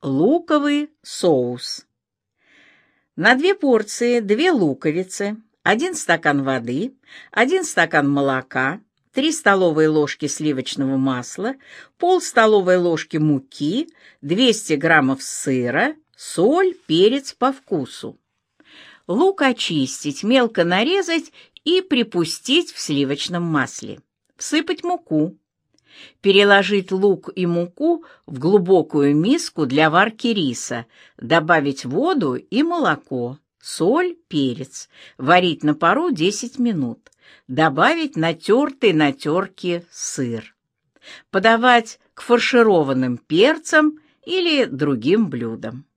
Луковый соус. На 2 порции 2 луковицы, 1 стакан воды, 1 стакан молока, 3 столовые ложки сливочного масла, пол столовой ложки муки, 200 граммов сыра, соль, перец по вкусу. Лук очистить, мелко нарезать и припустить в сливочном масле. Всыпать муку. Переложить лук и муку в глубокую миску для варки риса, добавить воду и молоко, соль, перец, варить на пару 10 минут, добавить натертый на терке сыр. Подавать к фаршированным перцам или другим блюдам.